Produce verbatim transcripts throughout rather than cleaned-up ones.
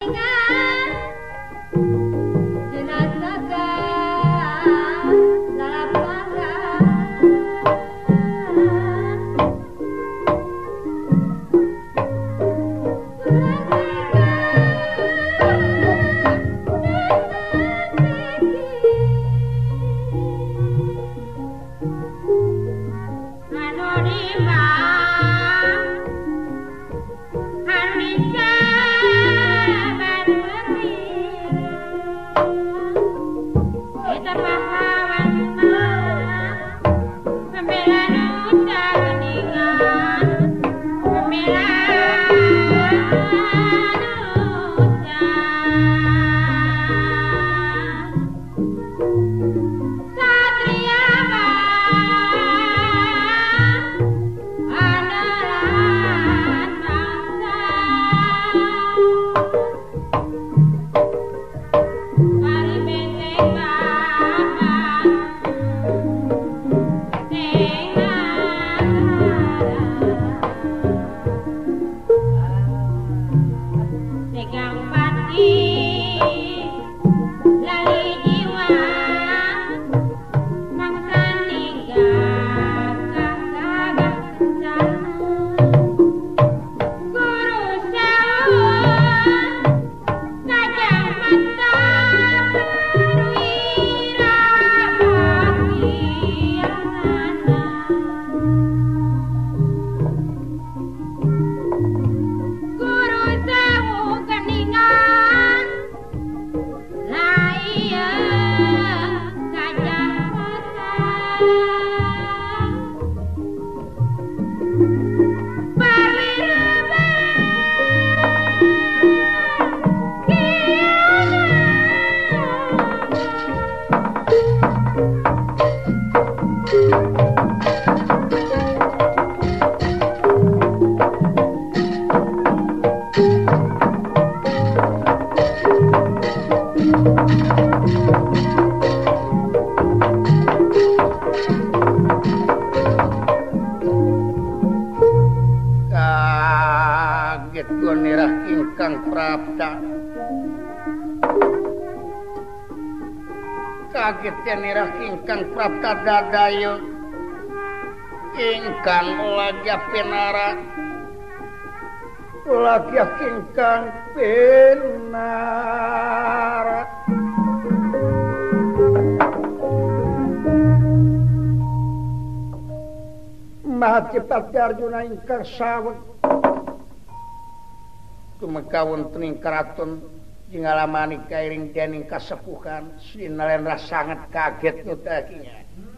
Kaget nirah ingkang prapta dadayu ingkang lagi pinara lagi ingkang pinara Mahacipati Arjuna ingkang saweg tumekawon tening karaton ngalamani kairing dening kasepuhan sinalendra sangat kaget nutakinya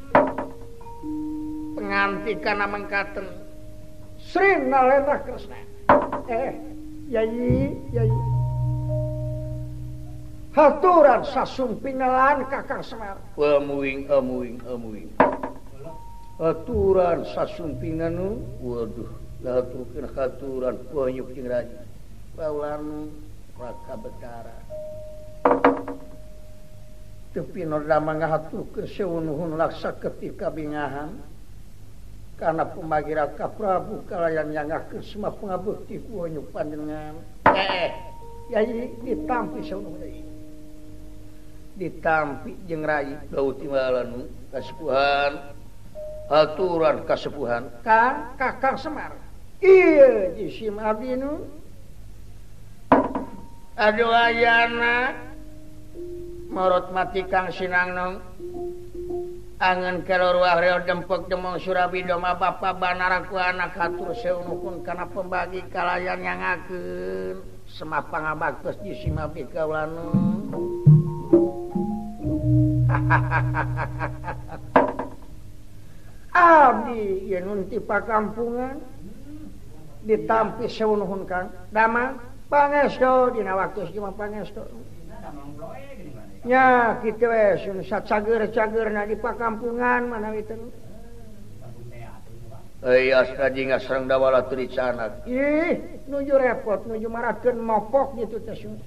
pengantikan mengkaten Sri Nalendra Kresna eh yai yai haturan sasumpingalan Kakang Semar amuing amuing amuing haturan sasumpinganu waduh laturkeun haturan panyuk jeung raja paulanu Raka Betara Tepi noda mangahaturkeun seunuhun laksa ketika bingahan karena pemagi Raka Prabu kalayan nyangahkeun semua pangabekti ku nyuk panjenengan eh yai ditampi seunuh deui ditampi jeung rai daud timbalanu kasepuhan aturan kasepuhan Kang Kakang Semar ieu jisim abdi nu aduh ayana morot mati Kang Sinangnom angen kelor wahreo dempek demong Surabida mah bapa banaraku anak hatur seunuhun kana pembagi kalayan nyangakeun semah pangabaktos di simabi kaulanu abdi ye nun ti pakampungan ditampi seunuhun Kang damang pangestu dina waktu cuma pangestu nya kitu we sun sacager-cagerna di pakampungan manawi teh euy astra jinga sareng dawala teu dicanak ih nuju repot nuju marakeun mopok gitu teh sun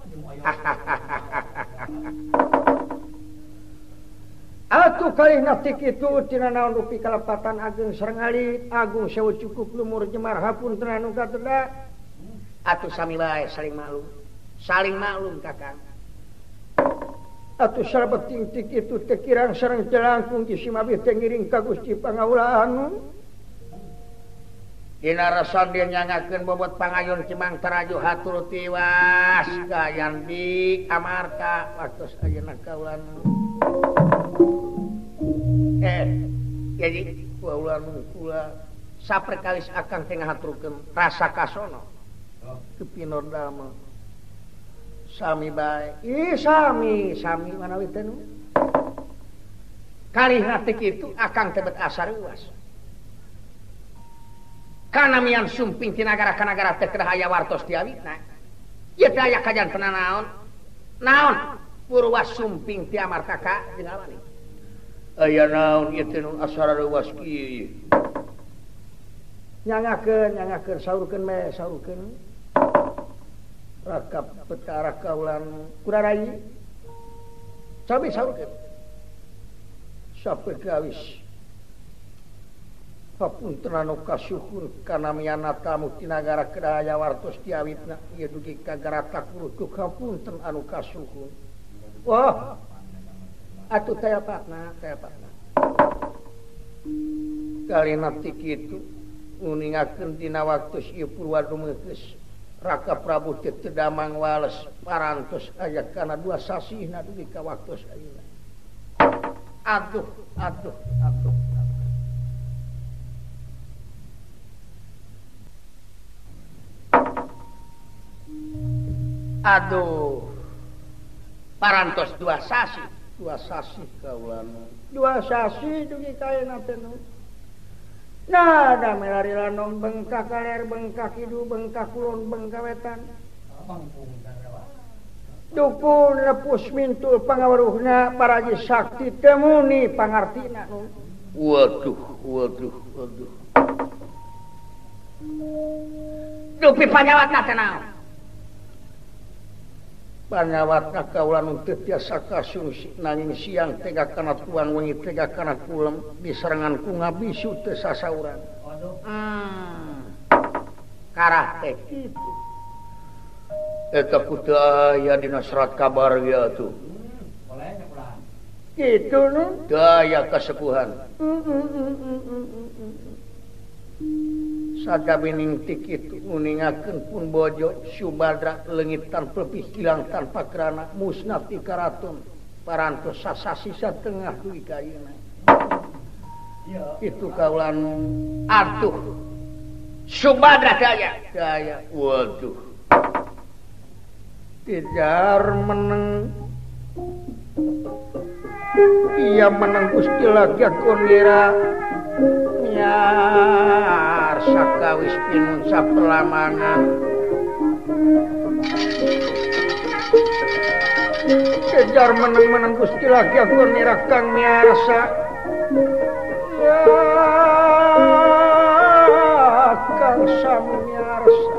atuh kalihna ti kitu tina naon rupi kalepatan ageng sareng alit agung sewu cukup lumur jemar hapunten anu kateda atuh sami bae saling maklum saling maklum Kakang atuh sabeting tik itu teh kirang sareng jelangkung ki simabih teh ngiring ka Gusti Pangawulahan dina rasan dia nyangakeun bobot pangayun Cimang Tarajo hatur tiwas gayan di amarta waktos ayeuna kaulan eh jadi kaulan kula saprekalis akang teh ngahaturkeun rasa kasono kepinordal mah sami bae ih sami sami manawi teh nu kalihna teh kitu akang teh bet asa reuas kana mian sumping ti nagara ka nagara teh kedah aya wartos ti awitna ieu teh aya kajanteuna naon naon purwa sumping ti amarta ka jeung awani aya naon ieu teh nu asa reuas kieu nyangakeun nyangakeun saurkeun me saurkeun rakap petara kaulan kurarai cabe saurkeun sapegawis papunten anu kasuhun kana miana tamu ti nagara kedah aya wartos ti awitna ieu dugi kagarata kurutuk hapunten anu kasuhun wah atuh teh apatna teh apatna kalina ti kitu nguningakeun dina waktos ieu purwa dumekeus Raka Prabu teh teu damang wales parantos aya kana dua sasihna dugi ka waktos ayeuna aduh aduh aduh aduh parantos dua sasi dua sasi kaulan dua sasi dugi ka ayeuna teh nah da melari lanong bengkak kaler bengkak hidu bengkak kulon bengkak wetan dukun lepus mintul pangawaruhna paraji sakti temuni pangartina waduh waduh waduh dupi panyawatna teh naon panyawatna kaulan teu tiasa kasungsi nanging siang tega kana tuang wengi tega kana kulem diserangan ku ngabisu teu sasauran hmm karah teh kitu eta kudu aya dina serat kabar ya tuh kitu nu daya kasepuhan sagabining ti kitu nguningakeun pun bojo Subadra leungit tanpa hilang tanpa kerana musnah ti karaton parantos sasasi satengah dugi ka ayeuna itu kaulan atuh Subadra daya daya waduh kejar meneng ia meneng Gusti lagi konira nyar sakawis pinun sapelamangan kejar meneng-meneng Gusti lagi konira kang miarsa ya kang sami miarsa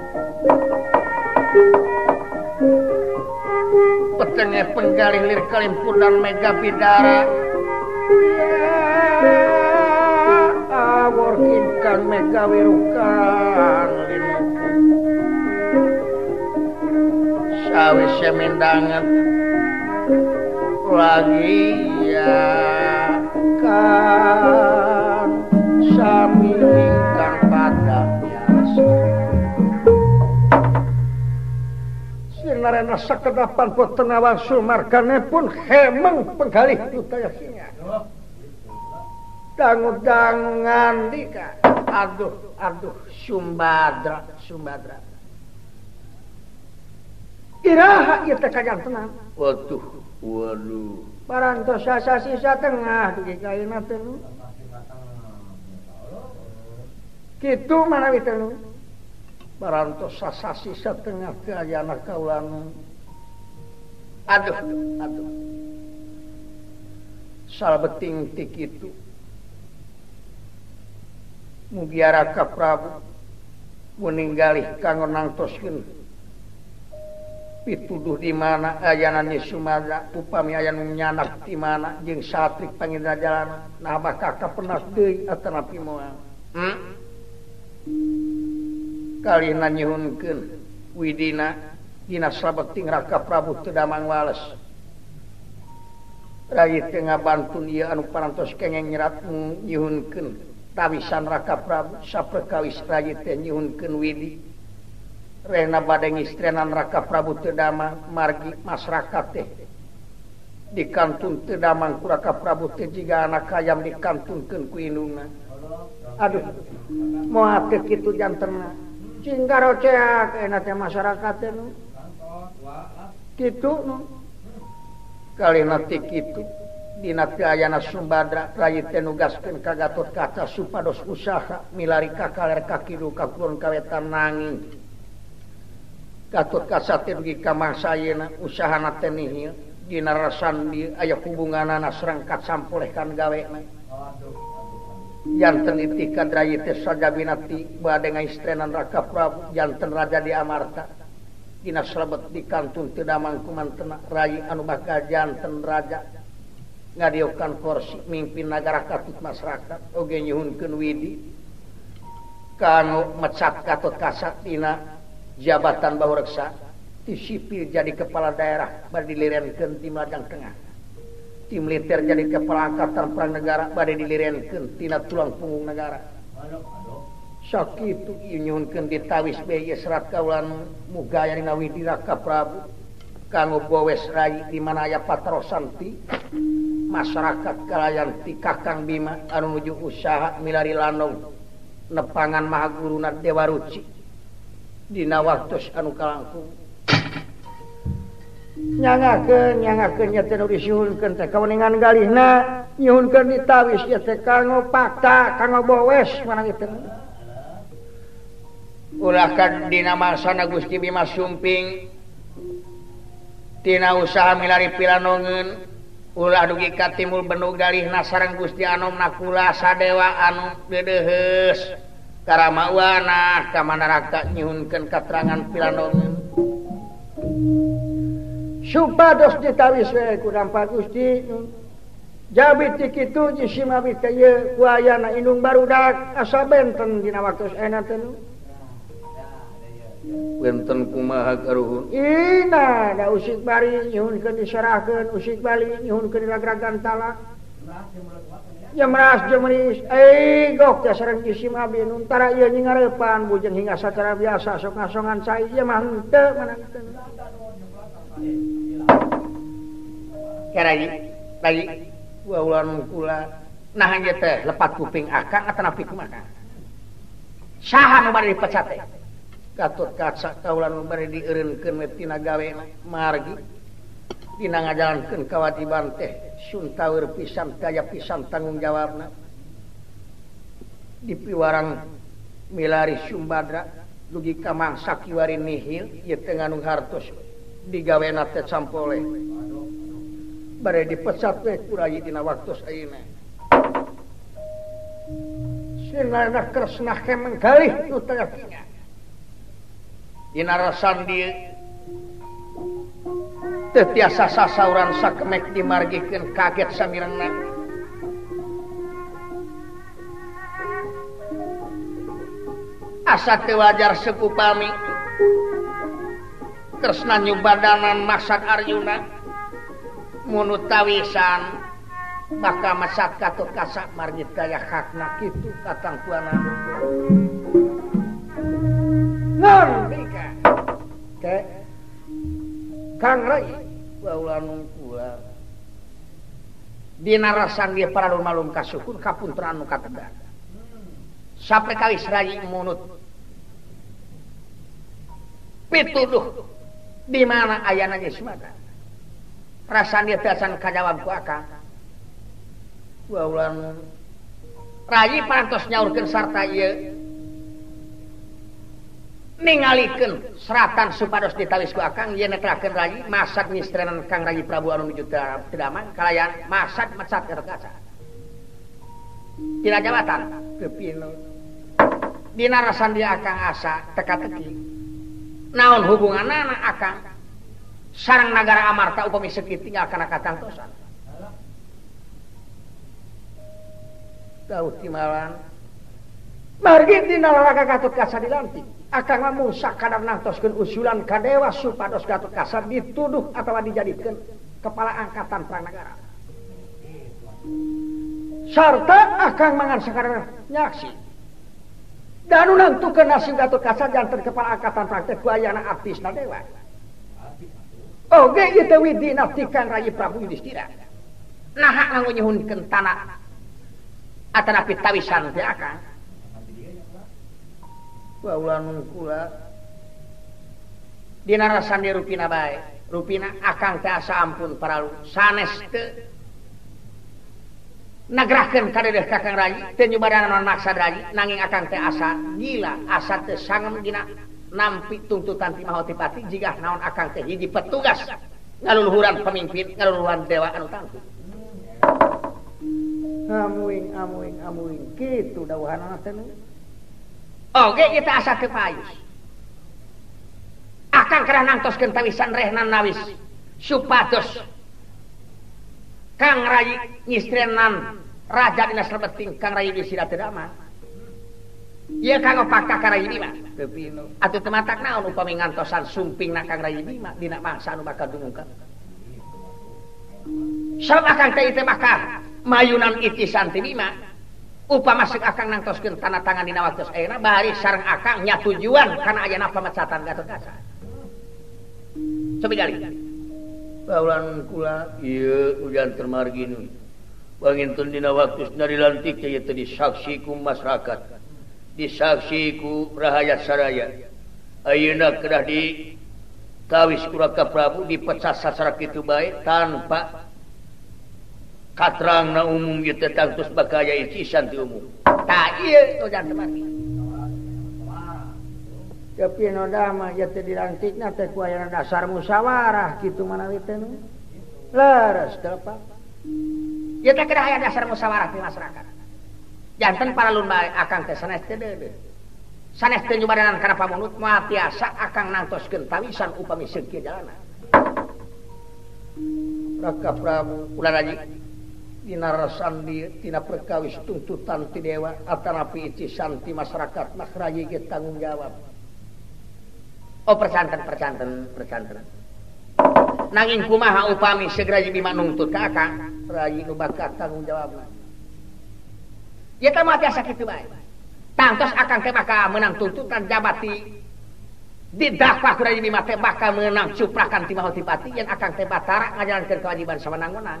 petengah penggalih lir kalimpur dan mega bidara aworkin kang mega wirukan sawis semendangan lagi ya kan sami ingkang padang biasa sinarena sakedapan boten awasul marganipun hemeng penggalih dutayasinya dangu-dangu ngandika aduh aduh Sumbadra Sumbadra iraha ieu teh kajantenan waduh waduh parantos sasasi satengah dugi ka ayeuna teh kitu manawi teh parantos sasasi satengah ka ayeuna kaulan aduh aduh salbeting ti kitu mugi Raka Prabu meninggalih kanggo nangtoskeun pituduh di mana ayana ni Sumadra upami aya nu nyanak di mana jeung satrik pangindra jalana nah bakal kapenas deui atanapi moal hmm kalihna nyuhunkeun widina dina sabeting Raka Prabu teu damang wales rai teu ngabantun ieu anu parantos kengeng nyerat nyuhunkeun tawisan Raka Prabu saperkawis rai teh nyuhunkeun widi rena bade ngistrenan Raka Prabu teu damang margi masyarakat teh dikantun teu damang ku Raka Prabu teh jiga anak ayam dikantunkeun ku indungna. Aduh moal teh kitu jantenna cing garoceak enak teh masyarakat teh nu kitu nu kalina teh kitu dina teu ayana Sumbadra rai teh nugaskeun ka Gatotkaca supados usaha milari kakaler ka kidul ka kulon ka wetan nanging Gatotkaca teh dugi ka mangsa ayeuna usahana teh nihil dina rasan di aya hubunganana sareng kacampolekan gawena janten itikad rai teh sajabinati bade ngaistrenan Raka Prabu janten raja di Amarta dina slebet di kantun teu damang kumantena rai anu bakal janten raja ngadiokan kursi mimpin nagara Katut masyarakat oge nyuhunkeun widi kanu mecat Gatotkaca dina jabatan Bahureksa ti sipil jadi kepala daerah bade dilirenkeun ti Lajang Tengah ti militer jadi kepala angkatan perang negara bade dilirenkeun tina tulang punggung negara sakitu ieu nyuhunkeun ditawis bae ieu serat kaulan mugaya dina widi Raka Prabu kanggo bowes rai di mana aya patrosan ti masyarakat kalayan ti Kakang Bima anu nuju usaha milari landong nepangan mahaguruna Dewa Ruci dina waktos anu kalangkung nyangakeun nyangakeun nya teh nu disuhunkeun teh kaweningan galihna nyuhunkeun ditawis ieu teh kanggo fakta kanggo bowes mana kitu ulah ka dina mangsana Gusti Bima Sumping tina usaha milari pilanongeun ulah dugi ka timul benu galihna sareng Gusti Anomna kula sadewa anu deudeuheus karamawana ka manaraka nyuhunkeun katerangan pilanongeun supados ditawis we ku Dampa Gusti jabi ti kitu jisima bi ka ieu ku ayana indung barudak asa benten dina waktos ayeuna teh benten kumaha karuhun ina da usik bari nyuhunkeun diserahkeun usik bali nyuhunkeun diragragan talak jemras jemris eh gok teh sareng jisim abi nu tara ieu nyingareupan bujeng hingga sacara biasa sok ngasongan cai ieu mah henteu mana kitu Karai, lagi, waulan kula, nah ieu teh lepat kuping akang atau napi kumaha? Saha nu bari dipecat teh? Gatotkaca kaulan nu bari dieureunkeun we tina gawena margi dina ngajalankeun kawajiban teh suntaeur pisan kaya pisan tanggung jawabna. Dipiwarang milari Sumbadra dugi ka mangsa kiwari nihil ieu teh nganu hartos digawena teh campole. Bare dipecat we ku rai dina waktos ayeuna. Sinarna kresna kemeng galih nu tengah tinggal. Dina rasan dieu teu tiasa sasauran sakemek dimargikeun kaget samirengna. Asa teu wajar sekupami kresna nyubadanan maksad Aryuna munut tawisan maka mecat Gatotkaca margi daya hakna kitu katang tuana ngon bika ke Kang Rai waulan kula dina rasan dia para malum kasukur kapunten nu katedak saprekawis rai munut pituduh di mana ayana geus mata rasan dia tiasan kajawab ku akang waulan rai parantos nyaurkeun sarta ieu ningalikeun seratan supados ditawis ku akang ieu netrakeun rai masad ngistrenan Kang Rai Prabu anu nuju teu damang kalayan masad mecat Gatotkaca tina jabatan teu pinu dina rasan dia akang asa teka-teki naon hubunganna akang sareng nagara Amarta upami seukit tinggal kana katantosan tau timalan margi dina lalaga Gatotkaca dilantik akan lamun sakadar nantoskeun usulan ka dewa supados Gatotkaca dituduh atawa dijadikeun kepala angkatan perang negara. Sarta akan mangan sakadar nyaksi. Dan nantukeun nasib Gatotkaca janten kepala angkatan perang teh ku ayana artisna dewa. Oge ieu teh widina ti Kang Rayi Prabu Yudhistira. Naha nganggo nyuhunkeun tanah atanapi tawisan teh akang. Baulan kula dina rasane rupina bae rupina akang teh asa ampun paralu sanes teu nagrahkeun kadeuh ka Kang Rayi teu nyubadanan maksa Rayi nanging akang teh asa gila asa teu sangem dina nampi tuntutan ti Mahotipati jigah naon akang teh hiji petugas ngaluluhuran pemimpin ngaluluhuran dewa anu tangtuh. Amuing amuing amuing kitu dawuhanna teh. Oge kita asa teu payus. Akang kerah nangtoskeun tawisan rehna nawis supados Kang Rayi ngistrenan raja dina Srebeting Kang Rayi Yudhistira teu damang. Ieu kanggo pakak Kang Rayi Bima teu pinu. Atuh teu matak naon upami ngantosan sumpingna Kang Rayi Bima dina mangsa anu bakal dumungkeun. Sabab akang teh teh bakal mayunan itisan ti Bima. Upama seuk akang nangtoskeun tanda tangan dina waktos ayeuna bari sareng akang nya tujuan kana ayana pamecatan Gatotkaca. Cobi gali. Baulan kula ieu ujan termargi nu. Panginten dina waktusna dilantik teh ieu teh disaksi ku masyarakat. Disaksi ku rakyat saraya. Ayeuna kedah di tawis ku Raka Prabu dipecat sacara kitu bae tanpa katrangna umum ieu teh tangtus bakaya icisan ti umum. Tah ieu ujan termargi. Tapi no dama ieu teh dilantikna teh ku ayana dasar musyawarah kitu manawi teh nu. Leres teh apa? Ieu teh kedah aya dasar musyawarah ti masyarakat. Janten paralun bae akang teh sanes teh deudeuh. Sanes teh nyubadanan kana pamunut moal tiasa akang nangtoskeun tawisan upami seuk kieu jalana. Raka Prabu ulah raji dina rasan dieu tina perkawis tuntutan ti dewa atanapi icisan ti masyarakat Kang Rayi ge tanggung jawab. Oh percanten percanten percanten. Nanging kumaha upami seug Rayi Bima nuntut ka akang, Rayi nu bakat tanggung jawabna. Ieu teh mah tiasa kitu bae. Tangtos akang teh bakal meunang tuntutan jabati didakwa ku Rayi Bima teh bakal meunang cuprakan ti Mahotipati yen akang teh batara ngajalankeun kewajiban sawenang-wenang.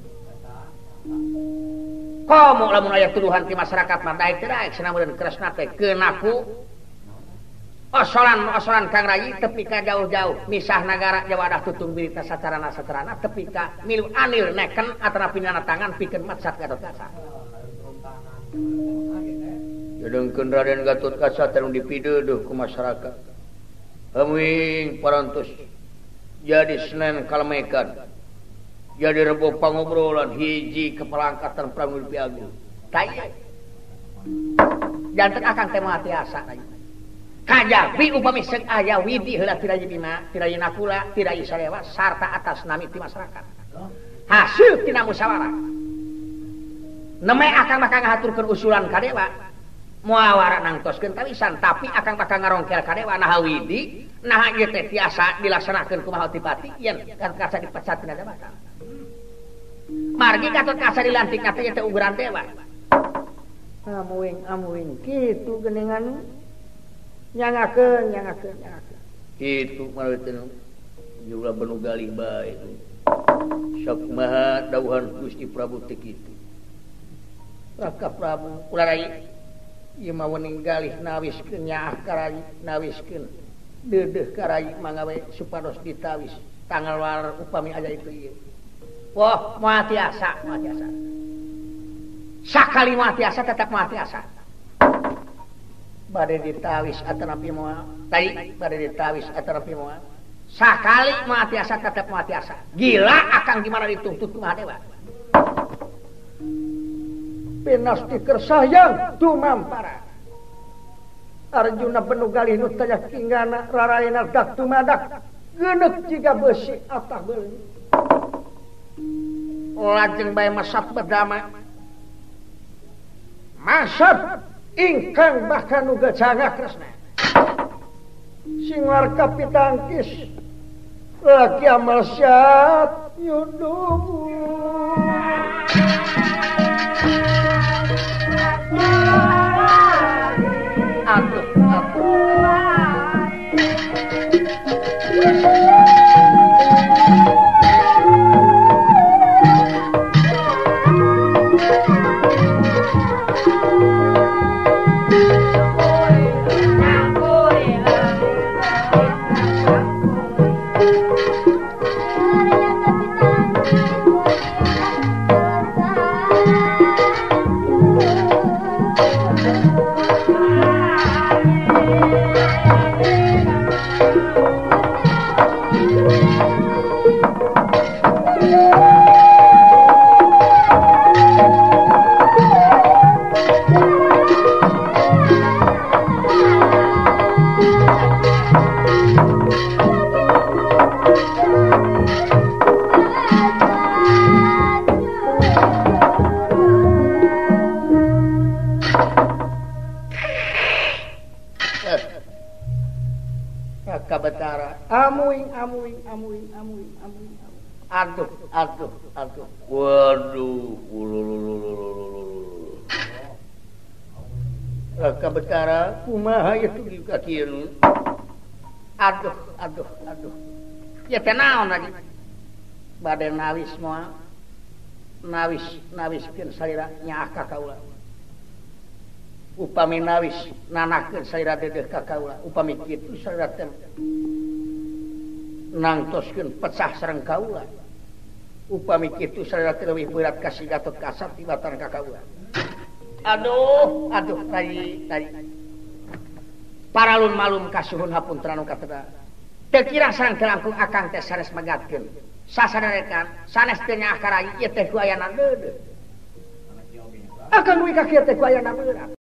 Komo lamun aya tuduhan ti masyarakat mah daek teh daek sanamun keresna teh keunaku osolan-osolan Kang Rayi tepi ka jauh-jauh misah nagara jawadah tutung birita sacarana-sacarana tepi ka milu anil neken atanapi tangan pikeun maksat Gatotkaca. Jadengkeun Raden Gatotkaca teh dipideueuh ku masyarakat. Amuing parantos jadi Senen kalemekan. Jadi rebo pangobrolan hiji kepala angkatan Prabu Mimpi Agung. Taya. Janten akang teh moal tiasa. Kajabi upami seuk aya widi heula ti Rayi Bima, ti Rayi Nakula, ti Rayi Salewa sarta atas nami ti masyarakat. Hasil tina musyawarah. Neme akang bakal ngahaturkeun usulan ka dewa. Moal wara nangtoskeun tawisan, tapi akang bakal ngarongkel ka dewa naha widi, naha ieu teh tiasa dilaksanakeun ku Mahotipati yen Gatotkaca dipecat tina jabatan. Margi Gatotkaca dilantik teh teh uguran dewa. Amuing amuing kitu geuningan nyangakeun nyangakeun nyangakeun. Kitu marawi teh jumlah benu galih bae. Sok maha dawuhan Gusti Prabu teh kitu. Raka Prabu ulah Rayi ieu mah wening galih nawiskeun nyaah ka Rayi nawiskeun deudeuh ka Rayi manggawe supados ditawis tanggal war upami aya itu ieu. Wah, moal tiasa, moal tiasa. Sakali moal tiasa tetap moal tiasa. Bade ditawis atanapi moal, tadi bade ditawis atanapi moal. Sakali moal tiasa tetap moal tiasa. Gila akang gimana dituntut ku Mahadewa. Pinas dikersayang tumampara. Arjuna benu galih nu tanya kinggana rarayana dak tumadak. Geuneuh jiga beusi atah beuli. Lajeng bae masab berdama masab ingkang bahkan nu gajanga kresna singar kapitangkis laki amal syat nyuduh aduh aduh Betara amuing amuing amuing amuing amuing aduh aduh aduh waduh Raka Betara kumaha itu di kakieu aduh aduh aduh ya teh naon lagi bade nawis moal nawis nawiskeun salira nyaah ka kaula upami nawis nanakeun salira dedeh ka kaula upami kitu salira teh nangtoskeun pecah sareng kaula upami kitu salira teh leuwih berat ka si Gatot Kaca tibatan ka kaula aduh aduh tadi tadi paralun malum kasuhun hapunten anu kateda teu kirang langkung akang teh sanes magatkeun sasadarekan sanes teh nyaah ka rai ieu teh ku ayana deudeuh akan duwi ka kieu teh ku ayana beurang